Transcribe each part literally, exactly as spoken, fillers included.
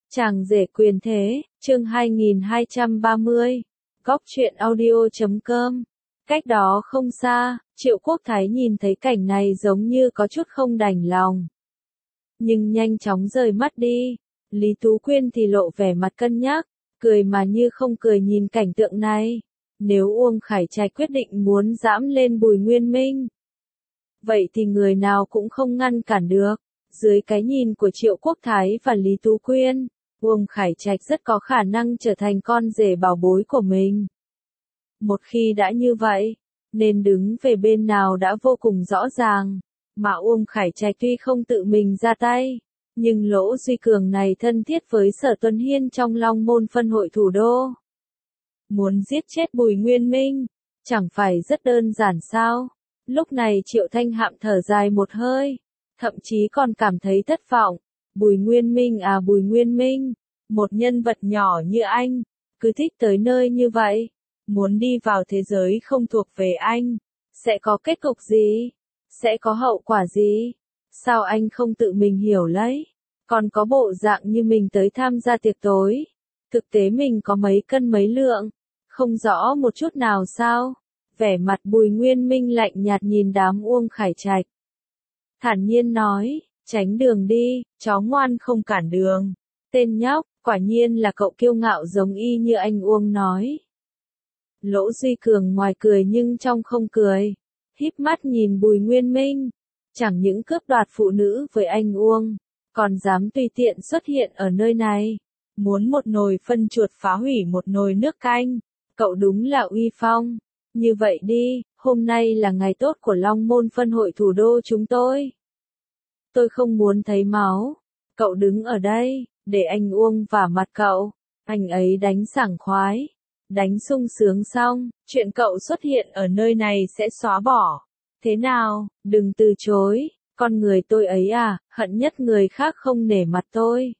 Chàng rể quyền thế, chương hai nghìn hai trăm ba mươi, góc truyện audio chấm com. Cách đó không xa, Triệu Quốc Thái nhìn thấy cảnh này giống như có chút không đành lòng. Nhưng nhanh chóng rời mắt đi, Lý Tú Quyên thì lộ vẻ mặt cân nhắc, cười mà như không cười nhìn cảnh tượng này. Nếu Uông Khải Trạch quyết định muốn dẫm lên Bùi Nguyên Minh, vậy thì người nào cũng không ngăn cản được. Dưới cái nhìn của Triệu Quốc Thái và Lý Tú Quyên, Uông Khải Trạch rất có khả năng trở thành con rể bảo bối của mình. Một khi đã như vậy, nên đứng về bên nào đã vô cùng rõ ràng. Mà Uông Khải Trạch tuy không tự mình ra tay, nhưng Lỗ Duy Cường này thân thiết với Sở Tuấn Hiên trong Long Môn phân hội thủ đô. Muốn giết chết Bùi Nguyên Minh, chẳng phải rất đơn giản sao? Lúc này Triệu Thanh Hạm thở dài một hơi, thậm chí còn cảm thấy thất vọng. Bùi Nguyên Minh à Bùi Nguyên Minh, một nhân vật nhỏ như anh, cứ thích tới nơi như vậy, muốn đi vào thế giới không thuộc về anh, sẽ có kết cục gì? Sẽ có hậu quả gì? Sao anh không tự mình hiểu lấy? Còn có bộ dạng như mình tới tham gia tiệc tối, thực tế mình có mấy cân mấy lượng, không rõ một chút nào sao? Vẻ mặt Bùi Nguyên Minh lạnh nhạt nhìn đám Uông Khải Trạch, thản nhiên nói, tránh đường đi, chó ngoan không cản đường. Tên nhóc, quả nhiên là cậu kiêu ngạo giống y như anh Uông nói. Lỗ Duy Cường ngoài cười nhưng trong không cười, híp mắt nhìn Bùi Nguyên Minh, chẳng những cướp đoạt phụ nữ với anh Uông, còn dám tùy tiện xuất hiện ở nơi này, muốn một nồi phân chuột phá hủy một nồi nước canh, cậu đúng là uy phong. Như vậy đi, hôm nay là ngày tốt của Long Môn phân hội thủ đô chúng tôi. Tôi không muốn thấy máu, cậu đứng ở đây, để anh Uông vả mặt cậu, anh ấy đánh sảng khoái, đánh sung sướng xong, chuyện cậu xuất hiện ở nơi này sẽ xóa bỏ. Thế nào, đừng từ chối, con người tôi ấy à, hận nhất người khác không nể mặt tôi.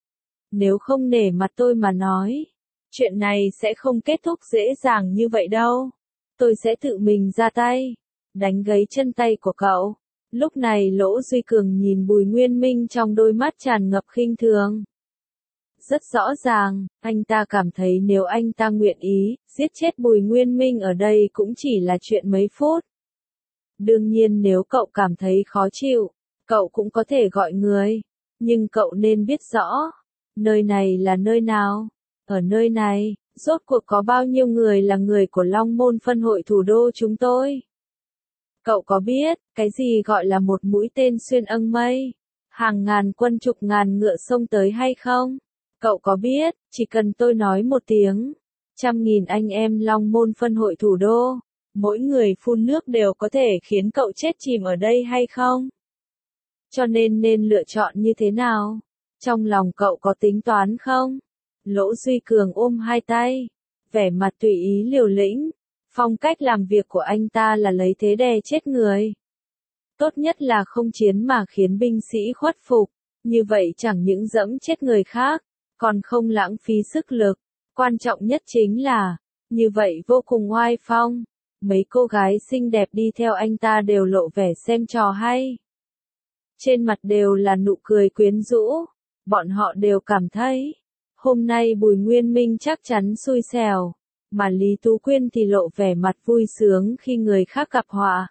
Nếu không nể mặt tôi mà nói, chuyện này sẽ không kết thúc dễ dàng như vậy đâu. Tôi sẽ tự mình ra tay, đánh gãy chân tay của cậu. Lúc này Lỗ Duy Cường nhìn Bùi Nguyên Minh trong đôi mắt tràn ngập khinh thường. Rất rõ ràng, anh ta cảm thấy nếu anh ta nguyện ý, giết chết Bùi Nguyên Minh ở đây cũng chỉ là chuyện mấy phút. Đương nhiên nếu cậu cảm thấy khó chịu, cậu cũng có thể gọi người. Nhưng cậu nên biết rõ, nơi này là nơi nào? Ở nơi này, rốt cuộc có bao nhiêu người là người của Long Môn phân hội thủ đô chúng tôi? Cậu có biết, cái gì gọi là một mũi tên xuyên âng mây? Hàng ngàn quân chục ngàn ngựa xông tới hay không? Cậu có biết, chỉ cần tôi nói một tiếng, trăm nghìn anh em Long Môn phân hội thủ đô, mỗi người phun nước đều có thể khiến cậu chết chìm ở đây hay không? Cho nên nên lựa chọn như thế nào? Trong lòng cậu có tính toán không? Lỗ Duy Cường ôm hai tay, vẻ mặt tùy ý liều lĩnh. Phong cách làm việc của anh ta là lấy thế đè chết người. Tốt nhất là không chiến mà khiến binh sĩ khuất phục, như vậy chẳng những dẫm chết người khác, còn không lãng phí sức lực. Quan trọng nhất chính là, như vậy vô cùng oai phong. Mấy cô gái xinh đẹp đi theo anh ta đều lộ vẻ xem trò hay. Trên mặt đều là nụ cười quyến rũ, bọn họ đều cảm thấy, hôm nay Bùi Nguyên Minh chắc chắn xui xẻo. Mà Lý Tú Quyên thì lộ vẻ mặt vui sướng khi người khác gặp họa.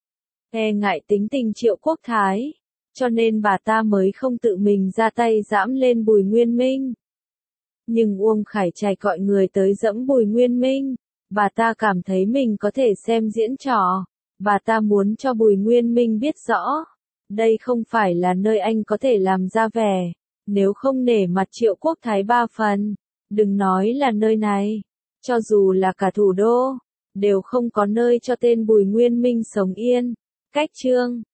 E ngại tính tình Triệu Quốc Thái, cho nên bà ta mới không tự mình ra tay dẫm lên Bùi Nguyên Minh. Nhưng Uông Khải Trạch gọi người tới dẫm Bùi Nguyên Minh, bà ta cảm thấy mình có thể xem diễn trò. Bà ta muốn cho Bùi Nguyên Minh biết rõ, đây không phải là nơi anh có thể làm ra vẻ. Nếu không nể mặt Triệu Quốc Thái ba phần, đừng nói là nơi này. Cho dù là cả thủ đô, đều không có nơi cho tên Bùi Nguyên Minh sống yên. Cách chương